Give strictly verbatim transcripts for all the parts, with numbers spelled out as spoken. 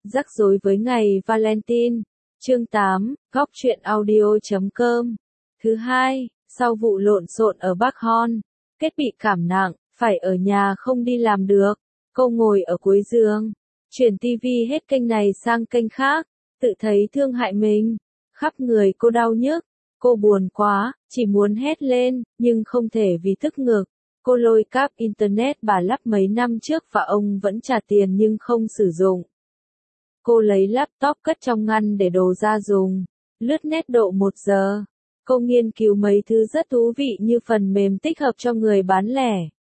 Rắc rối với ngày Valentine. Chương tám, góc truyện audio chấm com. Thứ hai, sau vụ lộn xộn ở Bắc Hon, Kết bị cảm nặng, phải ở nhà không đi làm được. Cô ngồi ở cuối giường, chuyển tivi hết kênh này sang kênh khác, tự thấy thương hại mình. Khắp người cô đau nhức, cô buồn quá, chỉ muốn hét lên, nhưng không thể vì tức ngực. Cô lôi cáp internet bà lắp mấy năm trước và ông vẫn trả tiền nhưng không sử dụng. Cô lấy laptop cất trong ngăn để đồ ra dùng, lướt net độ một giờ. Cô nghiên cứu mấy thứ rất thú vị như phần mềm tích hợp cho người bán lẻ.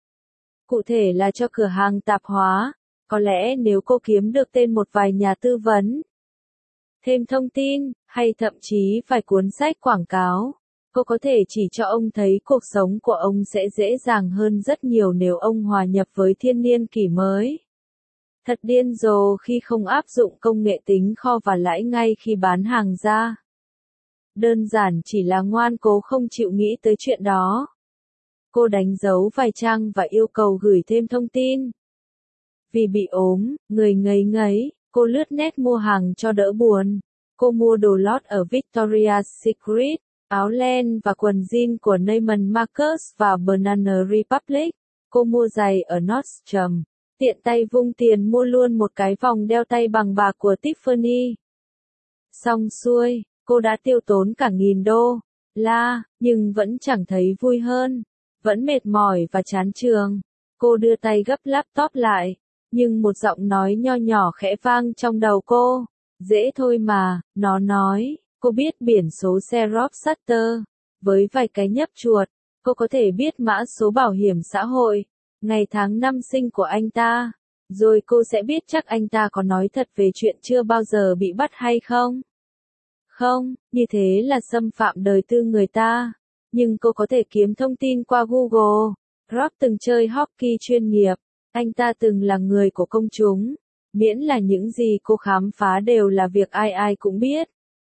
Cụ thể là cho cửa hàng tạp hóa, có lẽ nếu cô kiếm được tên một vài nhà tư vấn, thêm thông tin, hay thậm chí vài cuốn sách quảng cáo, cô có thể chỉ cho ông thấy cuộc sống của ông sẽ dễ dàng hơn rất nhiều nếu ông hòa nhập với thiên niên kỷ mới. Thật điên rồ khi không áp dụng công nghệ tính kho và lãi ngay khi bán hàng ra. Đơn giản chỉ là ngoan cố không chịu nghĩ tới chuyện đó. Cô đánh dấu vài trang và yêu cầu gửi thêm thông tin. Vì bị ốm, người ngấy ngấy, cô lướt net mua hàng cho đỡ buồn. Cô mua đồ lót ở Victoria's Secret, áo len và quần jean của Neiman Marcus và Banana Republic. Cô mua giày ở Nordstrom. Tiện tay vung tiền mua luôn một cái vòng đeo tay bằng bạc của Tiffany. Xong xuôi, cô đã tiêu tốn cả nghìn đô la, nhưng vẫn chẳng thấy vui hơn. Vẫn mệt mỏi và chán trường. Cô đưa tay gấp laptop lại, nhưng một giọng nói nho nhỏ khẽ vang trong đầu cô. Dễ thôi mà, nó nói, cô biết biển số xe Rob Sutter. Với vài cái nhấp chuột, cô có thể biết mã số bảo hiểm xã hội, ngày tháng năm sinh của anh ta. Rồi cô sẽ biết chắc anh ta có nói thật về chuyện chưa bao giờ bị bắt hay không. Không, như thế là xâm phạm đời tư người ta. Nhưng cô có thể kiếm thông tin qua Google. Rob từng chơi hockey chuyên nghiệp. Anh ta từng là người của công chúng. Miễn là những gì cô khám phá đều là việc ai ai cũng biết.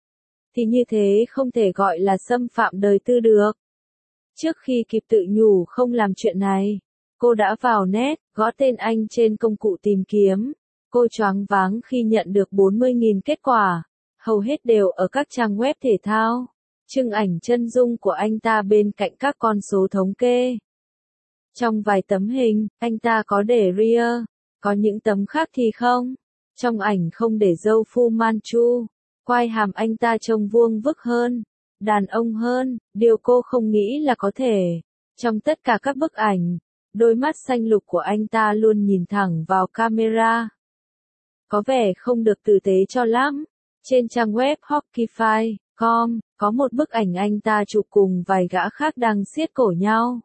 Thì như thế không thể gọi là xâm phạm đời tư được. Trước khi kịp tự nhủ không làm chuyện này, cô đã vào net, gõ tên anh trên công cụ tìm kiếm. Cô choáng váng khi nhận được bốn mươi nghìn kết quả. Hầu hết đều ở các trang web thể thao. Trưng ảnh chân dung của anh ta bên cạnh các con số thống kê. Trong vài tấm hình, anh ta có để rear, có những tấm khác thì không. Trong ảnh không để râu Fu Manchu, quai hàm anh ta trông vuông vức hơn, đàn ông hơn, điều cô không nghĩ là có thể. Trong tất cả các bức ảnh, đôi mắt xanh lục của anh ta luôn nhìn thẳng vào camera. Có vẻ không được tử tế cho lắm. Trên trang web hockeyfy chấm com, có một bức ảnh anh ta chụp cùng vài gã khác đang siết cổ nhau.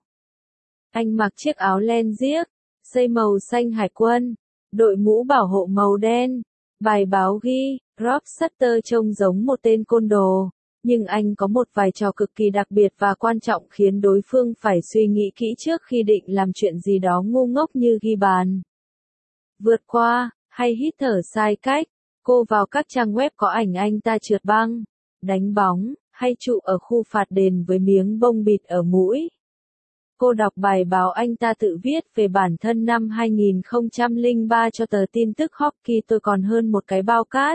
Anh mặc chiếc áo len diếc, dây màu xanh hải quân, đội mũ bảo hộ màu đen. Bài báo ghi, Rob Sutter trông giống một tên côn đồ, nhưng anh có một vài trò cực kỳ đặc biệt và quan trọng khiến đối phương phải suy nghĩ kỹ trước khi định làm chuyện gì đó ngu ngốc như ghi bàn, vượt qua, hay hít thở sai cách. Cô vào các trang web có ảnh anh ta trượt băng, đánh bóng, hay trụ ở khu phạt đền với miếng bông bịt ở mũi. Cô đọc bài báo anh ta tự viết về bản thân năm hai nghìn không trăm lẻ ba cho tờ tin tức Hockey Tôi còn hơn một cái bao cát.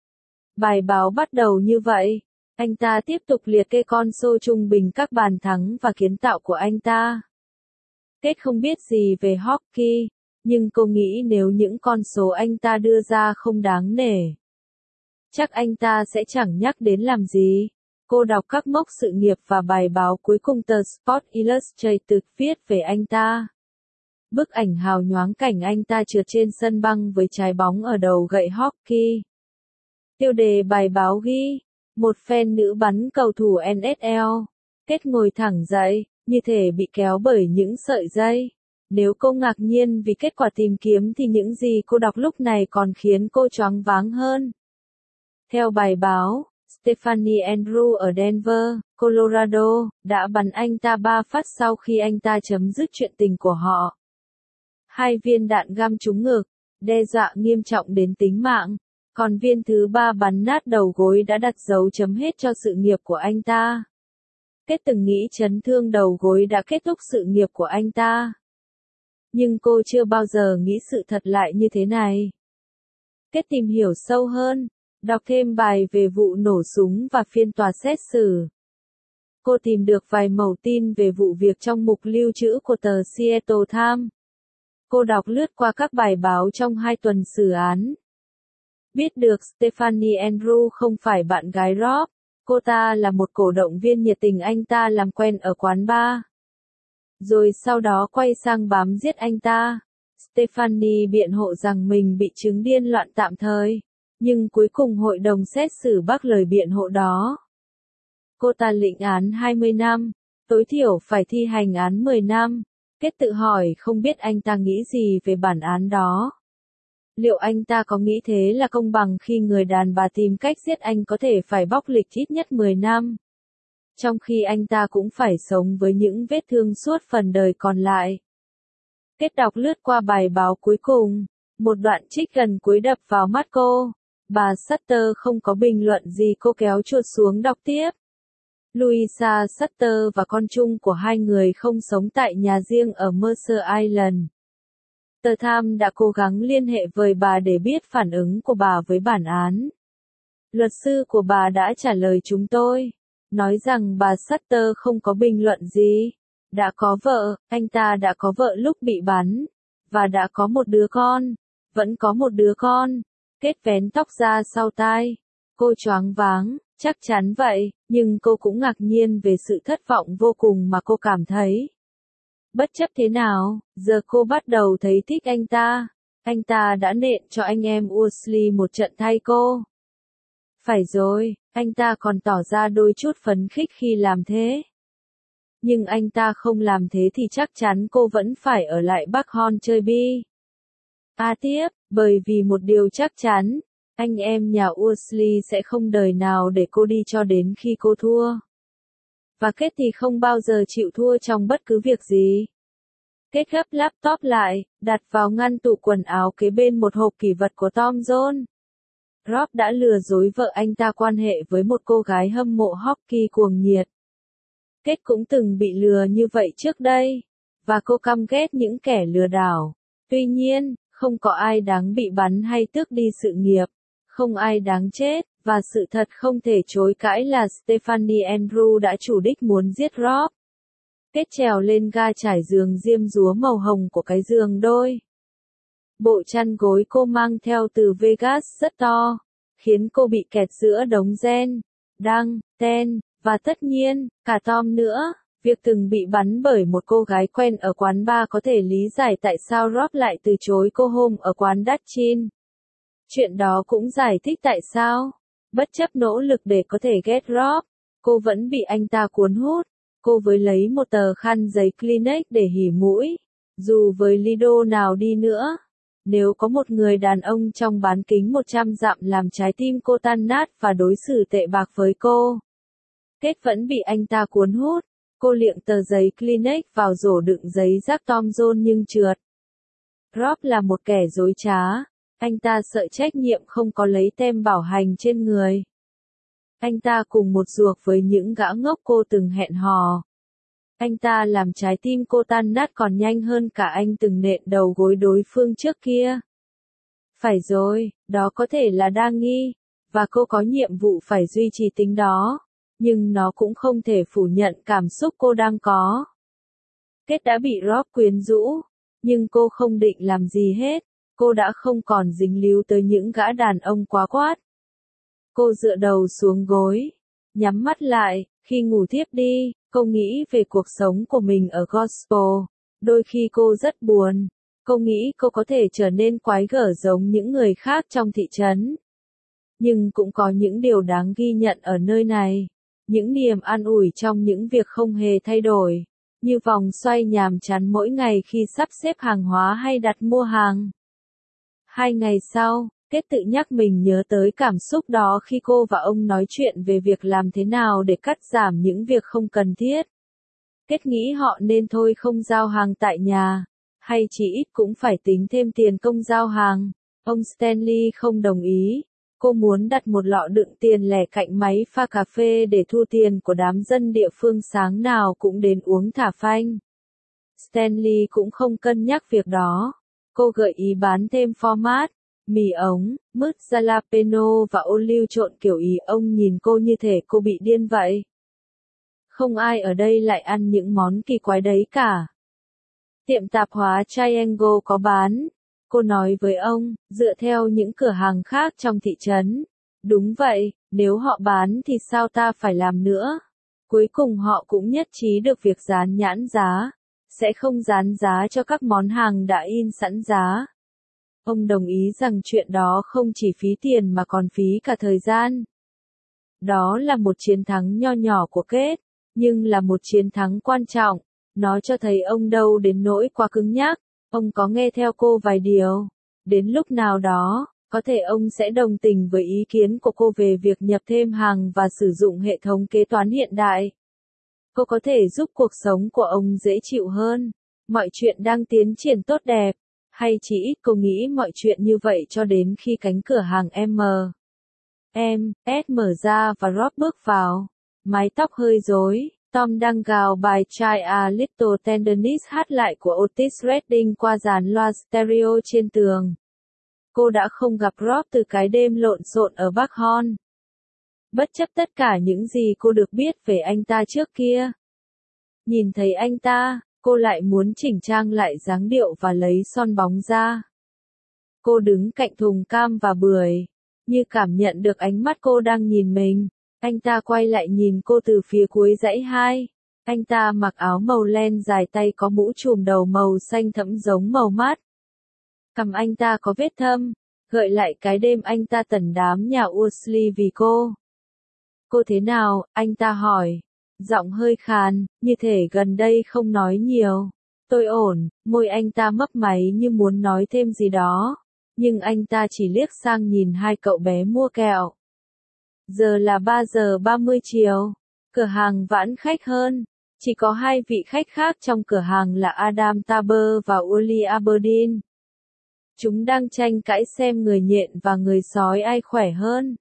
Bài báo bắt đầu như vậy. Anh ta tiếp tục liệt kê con số trung bình các bàn thắng và kiến tạo của anh ta. Kết không biết gì về hockey, nhưng cô nghĩ nếu những con số anh ta đưa ra không đáng nể, chắc anh ta sẽ chẳng nhắc đến làm gì. Cô đọc các mốc sự nghiệp và bài báo cuối cùng tờ Sports Illustrated viết về anh ta. Bức ảnh hào nhoáng cảnh anh ta trượt trên sân băng với trái bóng ở đầu gậy hockey. Tiêu đề bài báo ghi, một fan nữ bắn cầu thủ en ép lờ. Kết ngồi thẳng dậy, như thể bị kéo bởi những sợi dây. Nếu cô ngạc nhiên vì kết quả tìm kiếm thì những gì cô đọc lúc này còn khiến cô choáng váng hơn. Theo bài báo, Stephanie Andrew ở Denver, Colorado, đã bắn anh ta ba phát sau khi anh ta chấm dứt chuyện tình của họ. Hai viên đạn găm trúng ngực, đe dọa nghiêm trọng đến tính mạng. Còn viên thứ ba bắn nát đầu gối đã đặt dấu chấm hết cho sự nghiệp của anh ta. Kết từng nghĩ chấn thương đầu gối đã kết thúc sự nghiệp của anh ta. Nhưng cô chưa bao giờ nghĩ sự thật lại như thế này. Kết tìm hiểu sâu hơn, đọc thêm bài về vụ nổ súng và phiên tòa xét xử. Cô tìm được vài mẩu tin về vụ việc trong mục lưu trữ của tờ Seattle Times. Cô đọc lướt qua các bài báo trong hai tuần xử án. Biết được Stephanie Andrew không phải bạn gái Rob, cô ta là một cổ động viên nhiệt tình anh ta làm quen ở quán bar. Rồi sau đó quay sang bám giết anh ta. Stephanie biện hộ rằng mình bị chứng điên loạn tạm thời, nhưng cuối cùng hội đồng xét xử bác lời biện hộ đó. Cô ta lĩnh án hai mươi năm, tối thiểu phải thi hành án mười năm. Kết tự hỏi không biết anh ta nghĩ gì về bản án đó. Liệu anh ta có nghĩ thế là công bằng khi người đàn bà tìm cách giết anh có thể phải bóc lịch ít nhất mười năm? Trong khi anh ta cũng phải sống với những vết thương suốt phần đời còn lại. Kết đọc lướt qua bài báo cuối cùng, một đoạn trích gần cuối đập vào mắt cô. Bà Sutter không có bình luận gì, cô kéo chuột xuống đọc tiếp. Louisa Sutter và con chung của hai người không sống tại nhà riêng ở Mercer Island. Tờ Times đã cố gắng liên hệ với bà để biết phản ứng của bà với bản án. Luật sư của bà đã trả lời chúng tôi, nói rằng bà Sutter không có bình luận gì. Đã có vợ, anh ta đã có vợ lúc bị bắn, và đã có một đứa con, vẫn có một đứa con. Kết vén tóc ra sau tai. Cô choáng váng, chắc chắn vậy, nhưng cô cũng ngạc nhiên về sự thất vọng vô cùng mà cô cảm thấy. Bất chấp thế nào, giờ cô bắt đầu thấy thích anh ta. Anh ta đã nện cho anh em Weasley một trận thay cô. Phải rồi, anh ta còn tỏ ra đôi chút phấn khích khi làm thế. Nhưng anh ta không làm thế thì chắc chắn cô vẫn phải ở lại Buckhorn chơi bi. À tiếp, bởi vì một điều chắc chắn, anh em nhà Weasley sẽ không đời nào để cô đi cho đến khi cô thua. Và Kết thì không bao giờ chịu thua trong bất cứ việc gì. Kết gấp laptop lại, đặt vào ngăn tủ quần áo kế bên một hộp kỷ vật của Tom Jones. Rob đã lừa dối vợ anh ta quan hệ với một cô gái hâm mộ hockey cuồng nhiệt. Kết cũng từng bị lừa như vậy trước đây, và cô căm ghét những kẻ lừa đảo. Tuy nhiên, không có ai đáng bị bắn hay tước đi sự nghiệp, không ai đáng chết, và sự thật không thể chối cãi là Stephanie Andrew đã chủ đích muốn giết Rob. Kết trèo lên ga trải giường diêm dúa màu hồng của cái giường đôi. Bộ chăn gối cô mang theo từ Vegas rất to, khiến cô bị kẹt giữa đống gen, đăng, ten, và tất nhiên, cả Tom nữa. Việc từng bị bắn bởi một cô gái quen ở quán bar có thể lý giải tại sao Rob lại từ chối cô hôm ở quán Dutchin. Chuyện đó cũng giải thích tại sao, bất chấp nỗ lực để có thể ghét Rob, cô vẫn bị anh ta cuốn hút. Cô với lấy một tờ khăn giấy Kleenex để hỉ mũi. Dù với Lido nào đi nữa, nếu có một người đàn ông trong bán kính một trăm dặm làm trái tim cô tan nát và đối xử tệ bạc với cô, Kết vẫn bị anh ta cuốn hút. Cô liệng tờ giấy Kleenex vào rổ đựng giấy rác Tom Jones nhưng trượt. Rob là một kẻ dối trá. Anh ta sợ trách nhiệm không có lấy tem bảo hành trên người. Anh ta cùng một ruột với những gã ngốc cô từng hẹn hò. Anh ta làm trái tim cô tan nát còn nhanh hơn cả anh từng nện đầu gối đối phương trước kia. Phải rồi, đó có thể là đa nghi, và cô có nhiệm vụ phải duy trì tính đó, nhưng nó cũng không thể phủ nhận cảm xúc cô đang có. Kết đã bị Rob quyến rũ, nhưng cô không định làm gì hết, cô đã không còn dính líu tới những gã đàn ông quá quát. Cô dựa đầu xuống gối, nhắm mắt lại, khi ngủ thiếp đi, cô nghĩ về cuộc sống của mình ở Gospel. Đôi khi cô rất buồn, cô nghĩ cô có thể trở nên quái gở giống những người khác trong thị trấn. Nhưng cũng có những điều đáng ghi nhận ở nơi này, những niềm an ủi trong những việc không hề thay đổi, như vòng xoay nhàm chán mỗi ngày khi sắp xếp hàng hóa hay đặt mua hàng. Hai ngày sau, Kết tự nhắc mình nhớ tới cảm xúc đó khi cô và ông nói chuyện về việc làm thế nào để cắt giảm những việc không cần thiết. Kết nghĩ họ nên thôi không giao hàng tại nhà, hay chỉ ít cũng phải tính thêm tiền công giao hàng. Ông Stanley không đồng ý. Cô muốn đặt một lọ đựng tiền lẻ cạnh máy pha cà phê để thu tiền của đám dân địa phương sáng nào cũng đến uống thả phanh. Stanley cũng không cân nhắc việc đó. Cô gợi ý bán thêm format, mì ống, mứt jalapeno và ô liu trộn kiểu Ý. Ông nhìn cô như thể cô bị điên vậy. Không ai ở đây lại ăn những món kỳ quái đấy cả. Tiệm tạp hóa Triangle có bán. Cô nói với ông, dựa theo những cửa hàng khác trong thị trấn. Đúng vậy, nếu họ bán thì sao ta phải làm nữa? Cuối cùng họ cũng nhất trí được việc dán nhãn giá. Sẽ không dán giá cho các món hàng đã in sẵn giá. Ông đồng ý rằng chuyện đó không chỉ phí tiền mà còn phí cả thời gian. Đó là một chiến thắng nho nhỏ của Kate, nhưng là một chiến thắng quan trọng. Nó cho thấy ông đâu đến nỗi quá cứng nhắc. Ông có nghe theo cô vài điều. Đến lúc nào đó, có thể ông sẽ đồng tình với ý kiến của cô về việc nhập thêm hàng và sử dụng hệ thống kế toán hiện đại. Cô có thể giúp cuộc sống của ông dễ chịu hơn. Mọi chuyện đang tiến triển tốt đẹp. Hay chỉ ít cô nghĩ mọi chuyện như vậy cho đến khi cánh cửa hàng M. M, S mở ra và Rob bước vào. Mái tóc hơi rối. Tom đang gào bài Try a Little Tenderness hát lại của Otis Redding qua dàn loa stereo trên tường. Cô đã không gặp Rob từ cái đêm lộn xộn ở Buckhorn. Bất chấp tất cả những gì cô được biết về anh ta trước kia. Nhìn thấy anh ta, cô lại muốn chỉnh trang lại dáng điệu và lấy son bóng ra. Cô đứng cạnh thùng cam và bưởi, như cảm nhận được ánh mắt cô đang nhìn mình. Anh ta quay lại nhìn cô từ phía cuối dãy hai. Anh ta mặc áo màu len dài tay có mũ trùm đầu màu xanh thẫm giống màu mát. Cằm anh ta có vết thâm, gợi lại cái đêm anh ta tẩn đám nhà Ursley vì cô. Cô thế nào? Anh ta hỏi. Giọng hơi khàn, như thể gần đây không nói nhiều. Tôi ổn, môi anh ta mấp máy như muốn nói thêm gì đó. Nhưng anh ta chỉ liếc sang nhìn hai cậu bé mua kẹo. Giờ là ba giờ ba mươi chiều. Cửa hàng vãn khách hơn. Chỉ có hai vị khách khác trong cửa hàng là Adam Taber và Uli Aberdeen. Chúng đang tranh cãi xem người nhện và người sói ai khỏe hơn.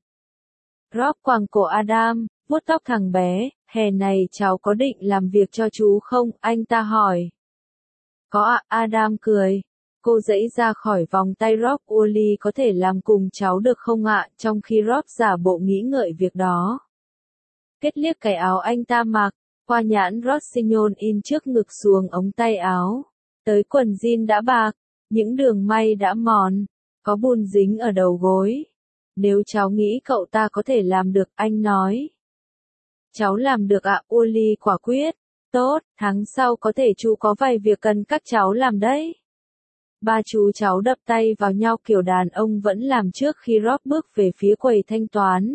Rob quàng cổ Adam, vuốt tóc thằng bé. Hè này cháu có định làm việc cho chú không? Anh ta hỏi. Có ạ, Adam cười. Cô giãy ra khỏi vòng tay Rob. Uli có thể làm cùng cháu được không ạ? Trong khi Rob giả bộ nghĩ ngợi việc đó. Kết liếc cái áo anh ta mặc, qua nhãn Rossignol in trước ngực xuồng ống tay áo. Tới quần jean đã bạc, những đường may đã mòn, có bùn dính ở đầu gối. Nếu cháu nghĩ cậu ta có thể làm được, anh nói. Cháu làm được ạ, Uli quả quyết. Tốt, tháng sau có thể chú có vài việc cần các cháu làm đấy. Ba chú cháu đập tay vào nhau kiểu đàn ông vẫn làm trước khi Rob bước về phía quầy thanh toán.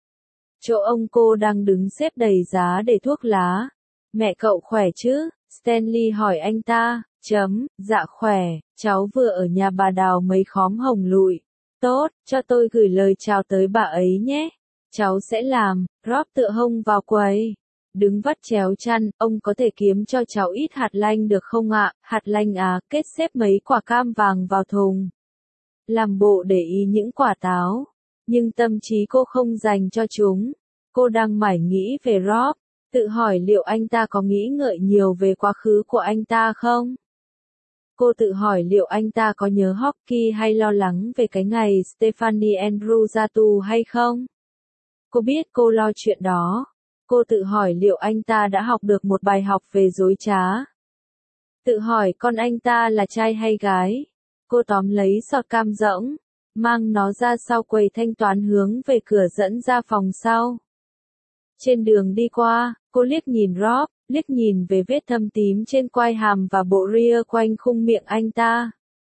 Chỗ ông cô đang đứng xếp đầy giá để thuốc lá. Mẹ cậu khỏe chứ? Stanley hỏi anh ta. Chấm, dạ khỏe, cháu vừa ở nhà bà đào mấy khóm hồng lụi. Tốt, cho tôi gửi lời chào tới bà ấy nhé. Cháu sẽ làm. Rob tựa hông vào quầy. Đứng vắt chéo chăn, ông có thể kiếm cho cháu ít hạt lanh được không ạ? Hạt lanh à, kết xếp mấy quả cam vàng vào thùng. Làm bộ để ý những quả táo. Nhưng tâm trí cô không dành cho chúng. Cô đang mải nghĩ về Rob, tự hỏi liệu anh ta có nghĩ ngợi nhiều về quá khứ của anh ta không? Cô tự hỏi liệu anh ta có nhớ hockey hay lo lắng về cái ngày Stephanie Andrew ra tù hay không? Cô biết cô lo chuyện đó. Cô tự hỏi liệu anh ta đã học được một bài học về dối trá. Tự hỏi con anh ta là trai hay gái. Cô tóm lấy sọt cam rỗng, mang nó ra sau quầy thanh toán hướng về cửa dẫn ra phòng sau. Trên đường đi qua, cô liếc nhìn Rob, liếc nhìn về vết thâm tím trên quai hàm và bộ ria quanh khung miệng anh ta.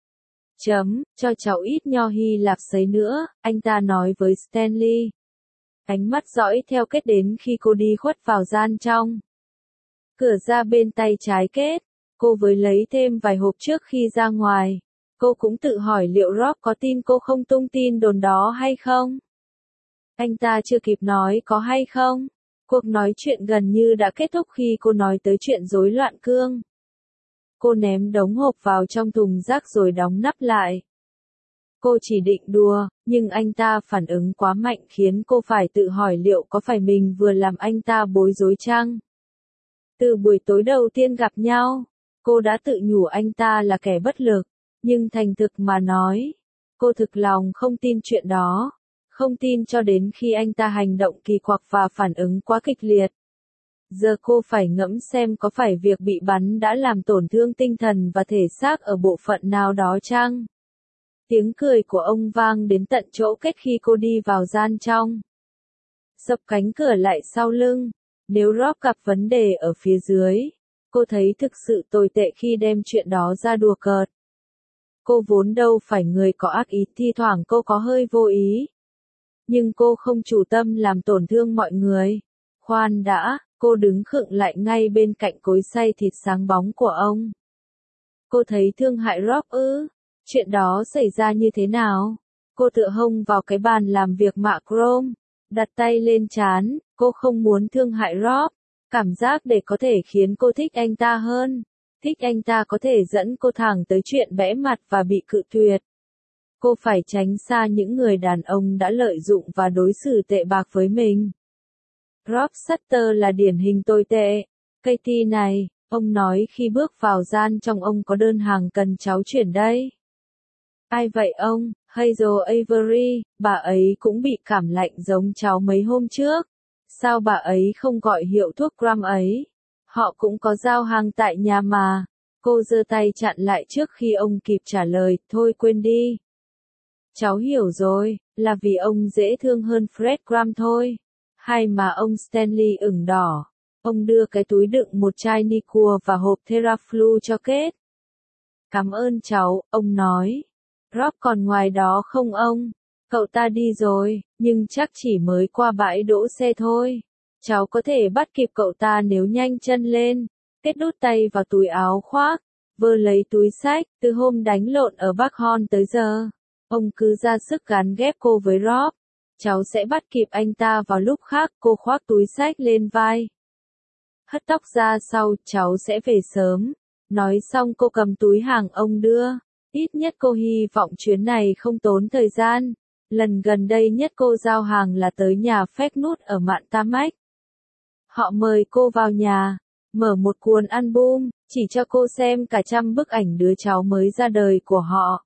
Chấm, cho cháu ít nho Hy Lạp sấy nữa, anh ta nói với Stanley. Ánh mắt dõi theo Kết đến khi cô đi khuất vào gian trong. Cửa ra bên tay trái Kết, cô với lấy thêm vài hộp trước khi ra ngoài. Cô cũng tự hỏi liệu Rob có tin cô không tung tin đồn đó hay không? Anh ta chưa kịp nói có hay không. Cuộc nói chuyện gần như đã kết thúc khi cô nói tới chuyện rối loạn cương. Cô ném đống hộp vào trong thùng rác rồi đóng nắp lại. Cô chỉ định đùa, nhưng anh ta phản ứng quá mạnh khiến cô phải tự hỏi liệu có phải mình vừa làm anh ta bối rối chăng? Từ buổi tối đầu tiên gặp nhau, cô đã tự nhủ anh ta là kẻ bất lực, nhưng thành thực mà nói, Cô thực lòng không tin chuyện đó. Không tin cho đến khi anh ta hành động kỳ quặc và phản ứng quá kịch liệt. Giờ cô phải ngẫm xem có phải việc bị bắn đã làm tổn thương tinh thần và thể xác ở bộ phận nào đó chăng? Tiếng cười của ông vang đến tận chỗ kết khi cô đi vào gian trong. Sập cánh cửa lại sau lưng. Nếu Rob gặp vấn đề ở phía dưới, cô thấy thực sự tồi tệ khi đem chuyện đó ra đùa cợt. Cô vốn đâu phải người có ác ý, thi thoảng cô có hơi vô ý. Nhưng cô không chủ tâm làm tổn thương mọi người. Khoan đã, cô đứng khựng lại ngay bên cạnh cối xay thịt sáng bóng của ông. Cô thấy thương hại Rob ư? Chuyện đó xảy ra như thế nào? Cô tựa hông vào cái bàn làm việc mạ chrome, đặt tay lên trán. Cô không muốn thương hại Rob. Cảm giác để có thể khiến cô thích anh ta hơn. Thích anh ta có thể dẫn cô thẳng tới chuyện bẽ mặt và bị cự tuyệt. Cô phải tránh xa những người đàn ông đã lợi dụng và đối xử tệ bạc với mình. Rob Sutter là điển hình tồi tệ. Katie này, ông nói khi bước vào gian trong ông có đơn hàng cần cháu chuyển đây. Ai vậy ông? Hazel Avery, bà ấy cũng bị cảm lạnh giống cháu mấy hôm trước. Sao bà ấy không gọi hiệu thuốc Gram ấy? Họ cũng có giao hàng tại nhà mà. Cô giơ tay chặn lại trước khi ông kịp trả lời, thôi quên đi. Cháu hiểu rồi, là vì ông dễ thương hơn Fred Gram thôi. Hay mà ông Stanley ửng đỏ. Ông đưa cái túi đựng một chai Nicua và hộp Theraflu cho Kate. Cảm ơn cháu, ông nói. Rob còn ngoài đó không ông? Cậu ta đi rồi, nhưng chắc chỉ mới qua bãi đỗ xe thôi. Cháu có thể bắt kịp cậu ta nếu nhanh chân lên. Kết đút tay vào túi áo khoác, vơ lấy túi xách. Từ hôm đánh lộn ở Bắc Hon tới giờ, ông cứ ra sức gắn ghép cô với Rob. Cháu sẽ bắt kịp anh ta vào lúc khác. Cô khoác túi xách lên vai, hất tóc ra sau, cháu sẽ về sớm. Nói xong cô cầm túi hàng ông đưa. Ít nhất cô hy vọng chuyến này không tốn thời gian. Lần gần đây nhất cô giao hàng là tới nhà Phét Nút ở Mạn Tam Mách. Họ mời cô vào nhà, mở một cuốn album, chỉ cho cô xem cả trăm bức ảnh đứa cháu mới ra đời của họ.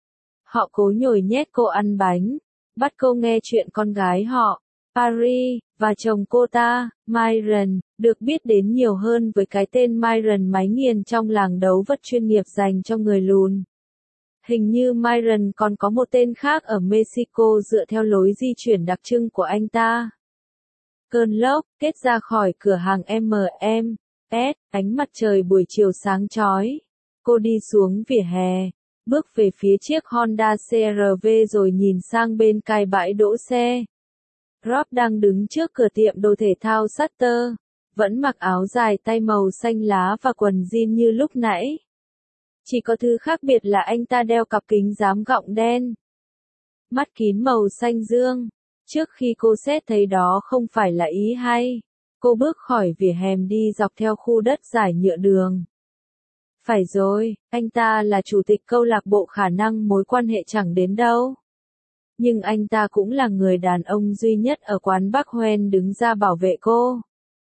Họ cố nhồi nhét cô ăn bánh, bắt cô nghe chuyện con gái họ, Paris, và chồng cô ta, Myron, được biết đến nhiều hơn với cái tên Myron máy nghiền trong làng đấu vật chuyên nghiệp dành cho người lùn. Hình như Myron còn có một tên khác ở Mexico dựa theo lối di chuyển đặc trưng của anh ta. Cơn lốc kết ra khỏi cửa hàng em em ét, ánh mặt trời buổi chiều sáng chói. Cô đi xuống vỉa hè, bước về phía chiếc Honda xê rờ vê rồi nhìn sang bên cái bãi đỗ xe. Rob đang đứng trước cửa tiệm đồ thể thao Sutter, vẫn mặc áo dài tay màu xanh lá và quần jean như lúc nãy. Chỉ có thứ khác biệt là anh ta đeo cặp kính dám gọng đen, mắt kín màu xanh dương. Trước khi cô xét thấy đó không phải là ý hay, cô bước khỏi vỉa hè đi dọc theo khu đất giải nhựa đường. Phải rồi, anh ta là chủ tịch câu lạc bộ khả năng mối quan hệ chẳng đến đâu. Nhưng anh ta cũng là người đàn ông duy nhất ở quán Bắc Hoen đứng ra bảo vệ cô.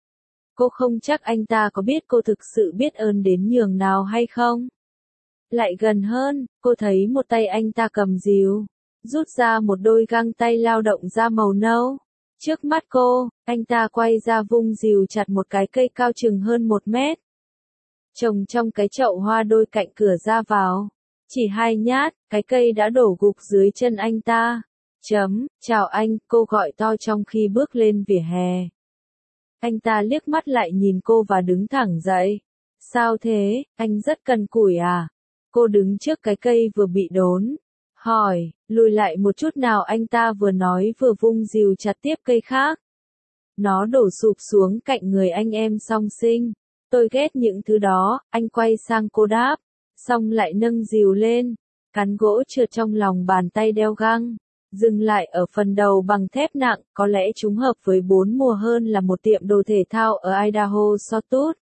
Cô không chắc anh ta có biết cô thực sự biết ơn đến nhường nào hay không. Lại gần hơn, cô thấy một tay anh ta cầm rìu, rút ra một đôi găng tay lao động da màu nâu. Trước mắt cô, anh ta quay ra vung rìu chặt một cái cây cao chừng hơn một mét. Trồng trong cái chậu hoa đôi cạnh cửa ra vào. Chỉ hai nhát, cái cây đã đổ gục dưới chân anh ta. Chấm, chào anh, cô gọi to trong khi bước lên vỉa hè. Anh ta liếc mắt lại nhìn cô và đứng thẳng dậy. Sao thế, anh rất cần củi à? Cô đứng trước cái cây vừa bị đốn. Hỏi, lùi lại một chút nào, anh ta vừa nói vừa vung rìu chặt tiếp cây khác. Nó đổ sụp xuống cạnh người anh em song sinh. Tôi ghét những thứ đó, anh quay sang cô đáp. Xong lại nâng rìu lên. Cán gỗ trượt trong lòng bàn tay đeo găng. Dừng lại ở phần đầu bằng thép nặng, có lẽ chúng hợp với bốn mùa hơn là một tiệm đồ thể thao ở Idaho Sawtooth.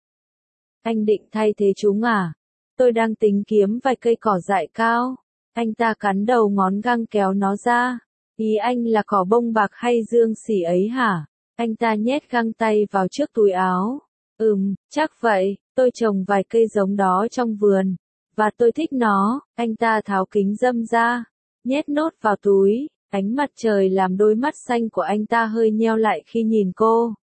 Anh định thay thế chúng à? Tôi đang tính kiếm vài cây cỏ dại cao. Anh ta cắn đầu ngón găng kéo nó ra. Ý anh là cỏ bông bạc hay dương xỉ ấy hả? Anh ta nhét găng tay vào trước túi áo. Ừm, chắc vậy, tôi trồng vài cây giống đó trong vườn. Và tôi thích nó. Anh ta tháo kính râm ra. nhét nốt vào túi. Ánh mặt trời làm đôi mắt xanh của anh ta hơi nheo lại khi nhìn cô.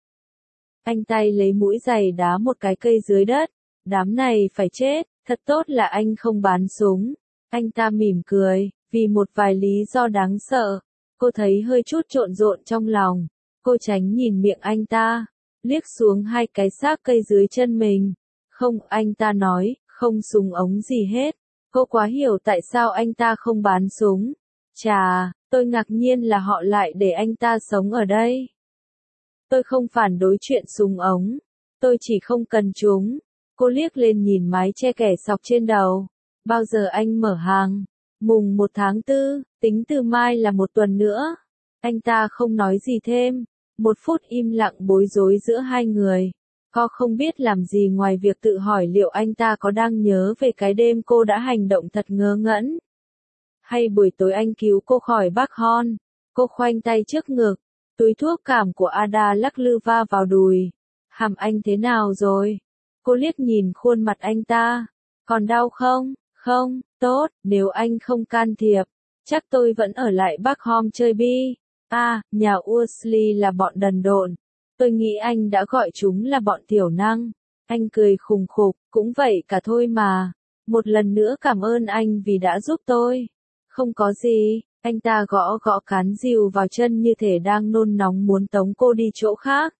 Anh tay lấy mũi giày đá một cái cây dưới đất. Đám này phải chết, thật tốt là anh không bán súng. Anh ta mỉm cười, vì một vài lý do đáng sợ. Cô thấy hơi chút trộn rộn trong lòng. Cô tránh nhìn miệng anh ta, liếc xuống hai cái xác cây dưới chân mình. Không, anh ta nói, không súng ống gì hết. Cô quá hiểu tại sao anh ta không bán súng. Chà, tôi ngạc nhiên là họ lại để anh ta sống ở đây. Tôi không phản đối chuyện súng ống. Tôi chỉ không cần chúng. Cô liếc lên nhìn mái che kẻ sọc trên đầu. Bao giờ anh mở hàng? Mùng một tháng tư, tính từ mai là một tuần nữa. Anh ta không nói gì thêm. Một phút im lặng bối rối giữa hai người. Cô không biết làm gì ngoài việc tự hỏi liệu anh ta có đang nhớ về cái đêm cô đã hành động thật ngớ ngẩn. Hay buổi tối anh cứu cô khỏi Bắc Hon. Cô khoanh tay trước ngực. Túi thuốc cảm của Ada lắc lư va vào đùi. Hàm anh thế nào rồi? Cô liếc nhìn khuôn mặt anh ta. Còn đau không? Không, tốt, nếu anh không can thiệp, chắc tôi vẫn ở lại Bắc Hom chơi bi. À, nhà Ursley là bọn đần độn. Tôi nghĩ anh đã gọi chúng là bọn tiểu năng. Anh cười khùng khục, cũng vậy cả thôi mà. Một lần nữa cảm ơn anh vì đã giúp tôi. Không có gì, anh ta gõ gõ cán rìu vào chân như thể đang nôn nóng muốn tống cô đi chỗ khác.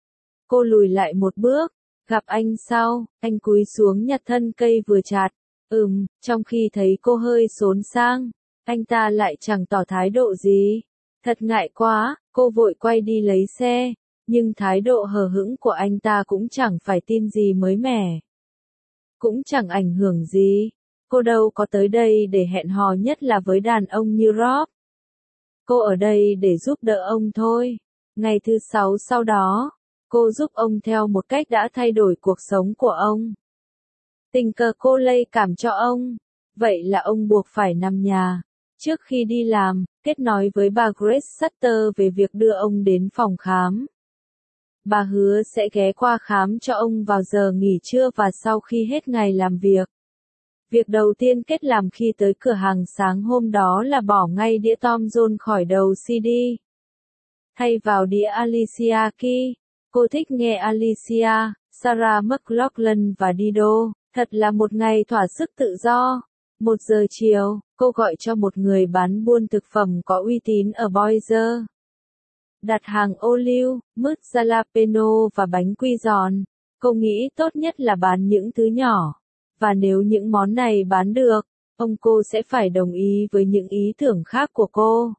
Cô lùi lại một bước, gặp anh sau, anh cúi xuống nhặt thân cây vừa chặt. Ừm, trong khi thấy cô hơi xốn sang, anh ta lại chẳng tỏ thái độ gì. Thật ngại quá, cô vội quay đi lấy xe, nhưng thái độ hờ hững của anh ta cũng chẳng phải tin gì mới mẻ. Cũng chẳng ảnh hưởng gì, cô đâu có tới đây để hẹn hò nhất là với đàn ông như Rob. Cô ở đây để giúp đỡ ông thôi. Ngày thứ sáu sau đó, cô giúp ông theo một cách đã thay đổi cuộc sống của ông. Tình cờ cô lây cảm cho ông, vậy là ông buộc phải nằm nhà. Trước khi đi làm, kết nối với bà Grace Sutter về việc đưa ông đến phòng khám. Bà hứa sẽ ghé qua khám cho ông vào giờ nghỉ trưa và sau khi hết ngày làm việc. Việc đầu tiên Kết làm khi tới cửa hàng sáng hôm đó là bỏ ngay đĩa Tom Jones khỏi đầu xê đê. Thay vào đĩa Alicia Keys, cô thích nghe Alicia, Sarah McLachlan và Dido. Thật là một ngày thỏa sức tự do. Một giờ chiều, cô gọi cho một người bán buôn thực phẩm có uy tín ở Boise. Đặt hàng ô liu, mứt jalapeno và bánh quy giòn. Cô nghĩ tốt nhất là bán những thứ nhỏ. Và nếu những món này bán được, ông cô sẽ phải đồng ý với những ý tưởng khác của cô.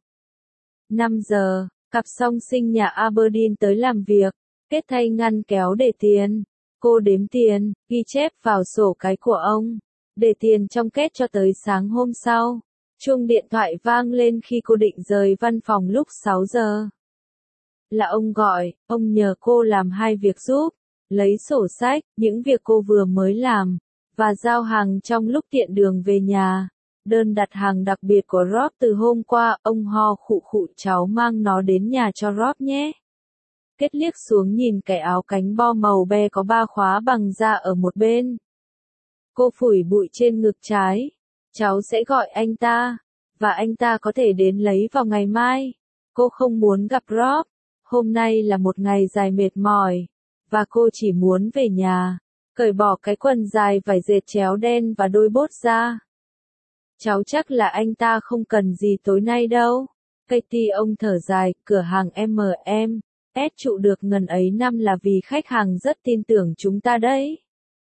năm giờ, cặp song sinh nhà Aberdeen tới làm việc. Kết thay ngăn kéo để tiền. Cô đếm tiền, ghi chép vào sổ cái của ông. Để tiền trong két cho tới sáng hôm sau. Chuông điện thoại vang lên khi cô định rời văn phòng lúc sáu giờ. Là ông gọi, ông nhờ cô làm hai việc giúp. Lấy sổ sách, những việc cô vừa mới làm. Và giao hàng trong lúc tiện đường về nhà. Đơn đặt hàng đặc biệt của Rob từ hôm qua, ông ho khụ khụ cháu mang nó đến nhà cho Rob nhé. Kết liếc xuống nhìn cái áo cánh bo màu be có ba khóa bằng da ở một bên. Cô phủi bụi trên ngực trái. Cháu sẽ gọi anh ta. Và anh ta có thể đến lấy vào ngày mai. Cô không muốn gặp Rob. Hôm nay là một ngày dài mệt mỏi. Và cô chỉ muốn về nhà. Cởi bỏ cái quần dài vải dệt chéo đen và đôi bốt ra. Cháu chắc là anh ta không cần gì tối nay đâu. Katie ông thở dài, cửa hàng em em. S trụ được ngần ấy năm là vì khách hàng rất tin tưởng chúng ta đấy.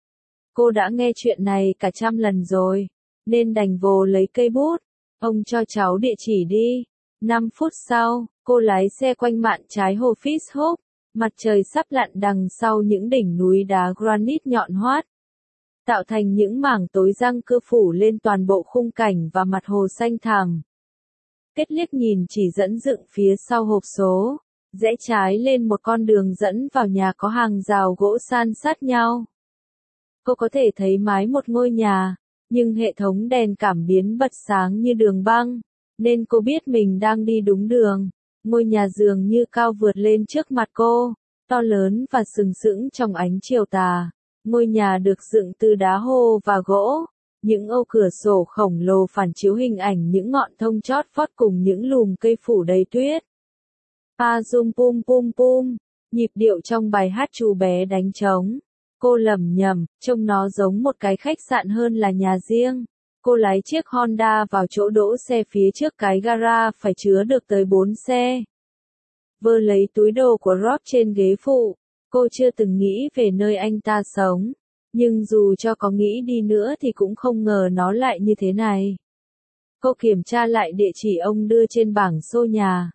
Cô đã nghe chuyện này cả trăm lần rồi, nên đành vồ lấy cây bút. Ông cho cháu địa chỉ đi. năm phút sau, cô lái xe quanh mạn trái hồ Fish Hook. Mặt trời sắp lặn đằng sau những đỉnh núi đá granite nhọn hoắt, tạo thành những mảng tối răng cưa phủ lên toàn bộ khung cảnh và mặt hồ xanh thẳm. Kết liếc nhìn chỉ dẫn dựng phía sau hộp số. Rẽ trái lên một con đường dẫn vào nhà có hàng rào gỗ san sát nhau. Cô có thể thấy mái một ngôi nhà, nhưng hệ thống đèn cảm biến bật sáng như đường băng, nên cô biết mình đang đi đúng đường. Ngôi nhà dường như cao vượt lên trước mặt cô, to lớn và sừng sững trong ánh chiều tà. Ngôi nhà được dựng từ đá hô và gỗ, Những ô cửa sổ khổng lồ phản chiếu hình ảnh những ngọn thông chót vót cùng những lùm cây phủ đầy tuyết. Pa zoom pum pum pum, nhịp điệu trong bài hát chú bé đánh trống. Cô lẩm nhẩm, trông nó giống một cái khách sạn hơn là nhà riêng. Cô lái chiếc Honda vào chỗ đỗ xe phía trước cái gara phải chứa được tới bốn xe. Vơ lấy túi đồ của Rob trên ghế phụ. Cô chưa từng nghĩ về nơi anh ta sống. Nhưng dù cho có nghĩ đi nữa thì cũng không ngờ nó lại như thế này. Cô kiểm tra lại địa chỉ ông đưa trên bảng xô nhà.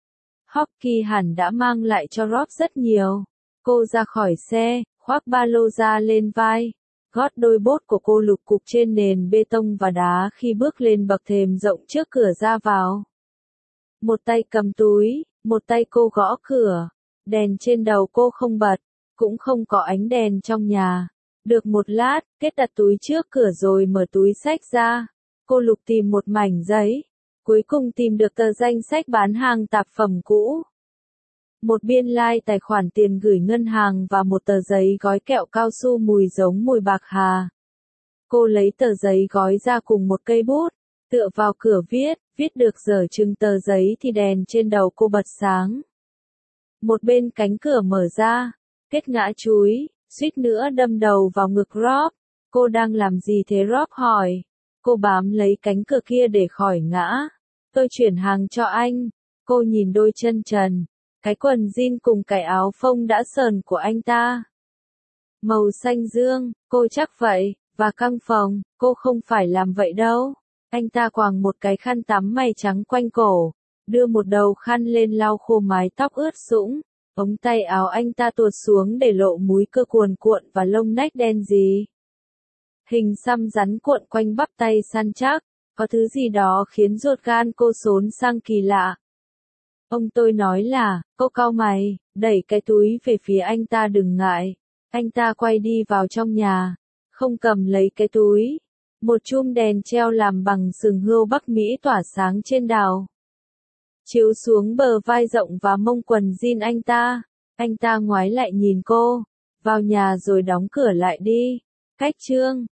Hockey hẳn đã mang lại cho Rob rất nhiều. Cô ra khỏi xe, khoác ba lô ra lên vai. Gót đôi bốt của cô lục cục trên nền bê tông và đá khi bước lên bậc thềm rộng trước cửa ra vào. Một tay cầm túi, một tay cô gõ cửa. Đèn trên đầu cô không bật, cũng không có ánh đèn trong nhà. Được một lát, Kết đặt túi trước cửa rồi mở túi xách ra. Cô lục tìm một mảnh giấy. Cuối cùng tìm được tờ danh sách bán hàng tạp phẩm cũ. Một biên lai like tài khoản tiền gửi ngân hàng và một tờ giấy gói kẹo cao su mùi giống mùi bạc hà. Cô lấy tờ giấy gói ra cùng một cây bút, tựa vào cửa viết, viết được dở chừng tờ giấy thì đèn trên đầu cô bật sáng. Một bên cánh cửa mở ra, Kết ngã chúi, suýt nữa đâm đầu vào ngực Rob. Cô đang làm gì thế Rob hỏi. Cô bám lấy cánh cửa kia để khỏi ngã. Tôi chuyển hàng cho anh. Cô nhìn đôi chân trần, cái quần jean cùng cái áo phông đã sờn của anh ta. Màu xanh dương, cô chắc vậy, và căng phồng, cô không phải làm vậy đâu. Anh ta quàng một cái khăn tắm mày trắng quanh cổ, đưa một đầu khăn lên lau khô mái tóc ướt sũng. Ống tay áo anh ta tuột xuống để lộ múi cơ cuồn cuộn và lông nách đen gì. Hình xăm rắn cuộn quanh bắp tay săn chắc, có thứ gì đó khiến ruột gan cô xốn sang kỳ lạ. Ông tôi nói là, cô cau mày, đẩy cái túi về phía anh ta đừng ngại. Anh ta quay đi vào trong nhà, không cầm lấy cái túi. Một chum đèn treo làm bằng sừng hươu Bắc Mỹ tỏa sáng trên đào. Chiếu xuống bờ vai rộng và mông quần jean anh ta. Anh ta ngoái lại nhìn cô, vào nhà rồi đóng cửa lại đi. Cách chương